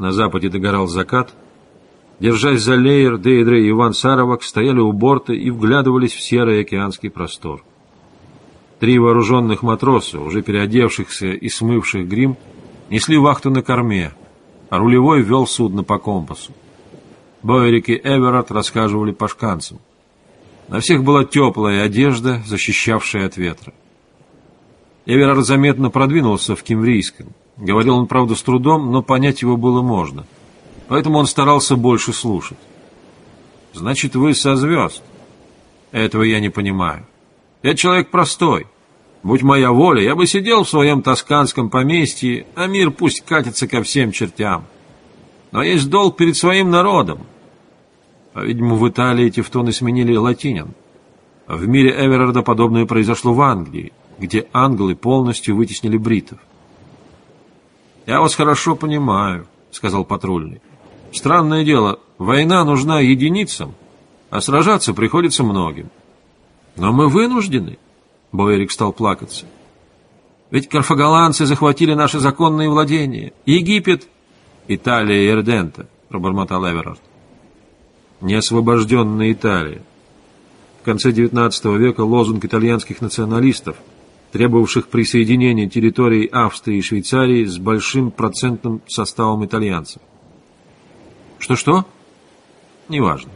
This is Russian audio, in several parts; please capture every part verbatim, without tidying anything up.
На западе догорал закат. Держась за Леер, Дейдре и Иван Саровак стояли у борта и вглядывались в серый океанский простор. Три вооруженных матроса, уже переодевшихся и смывших грим, несли вахту на корме, а рулевой вел судно по компасу. Бойерик и Эверард рассказывали по шканцам. На всех была теплая одежда, защищавшая от ветра. Эверард заметно продвинулся в кимврийском. Говорил он, правда, с трудом, но понять его было можно. Поэтому он старался больше слушать. «Значит, вы со звезд?» «Этого я не понимаю. Я человек простой. Будь моя воля, я бы сидел в своем тосканском поместье, а мир пусть катится ко всем чертям. Но есть долг перед своим народом». По-видимому, в Италии тевтоны сменили латинян. В мире Эверарда подобное произошло в Англии, где англы полностью вытеснили бритов. «Я вас хорошо понимаю», — сказал патрульный. «Странное дело, война нужна единицам, а сражаться приходится многим. Но мы вынуждены», — Бойерик стал плакаться. «Ведь карфагаланцы захватили наши законные владения. Египет...» «Италия и Эрдента», — пробормотал Эверард. «Неосвобожденная Италия». В конце девятнадцатого века лозунг итальянских националистов, требовавших присоединения территорий Австрии и Швейцарии с большим процентным составом итальянцев. Что-что? Неважно.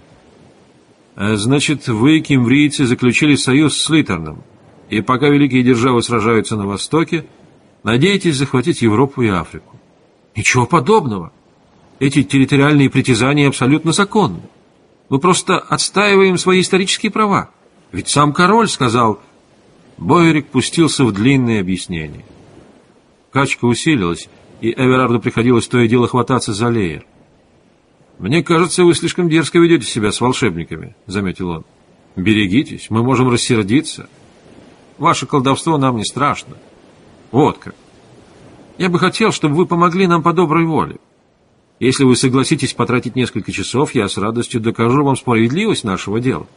Значит, вы, кимврийцы, заключили союз с Литерном, и пока великие державы сражаются на Востоке, надеетесь захватить Европу и Африку. Ничего подобного. Эти территориальные притязания абсолютно законны. Мы просто отстаиваем свои исторические права. Ведь сам король сказал... Бойерик пустился в длинные объяснения. Качка усилилась, и Эверарду приходилось то и дело хвататься за Леер. «Мне кажется, вы слишком дерзко ведете себя с волшебниками», — заметил он. «Берегитесь, мы можем рассердиться. Ваше колдовство нам не страшно. Вот как. Я бы хотел, чтобы вы помогли нам по доброй воле. Если вы согласитесь потратить несколько часов, я с радостью докажу вам справедливость нашего дела».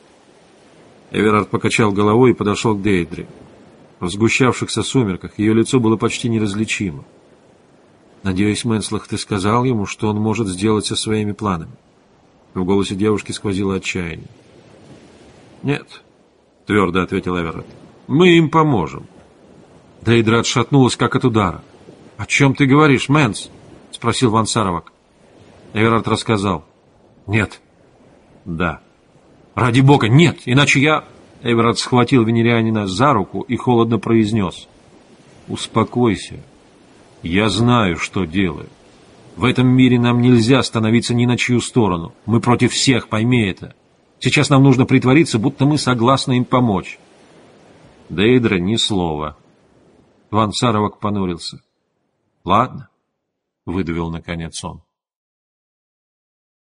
Эверард покачал головой и подошел к Дейдре. В сгущавшихся сумерках ее лицо было почти неразличимо. «Надеюсь, Менслах, ты сказал ему, что он может сделать со своими планами?» В голосе девушки сквозило отчаяние. «Нет», — твердо ответил Эверард. «Мы им поможем». Дейдра отшатнулась, как от удара. «О чем ты говоришь, Мэнс?» — спросил Ван Саровак. Эверард рассказал. «Нет». «Да». «Ради бога, нет, иначе я...» Эверард схватил венерианина за руку и холодно произнес. «Успокойся. Я знаю, что делаю. В этом мире нам нельзя становиться ни на чью сторону. Мы против всех, пойми это. Сейчас нам нужно притвориться, будто мы согласны им помочь». Дейдра ни слова. Ван Саровак понурился. «Ладно», — выдавил наконец он.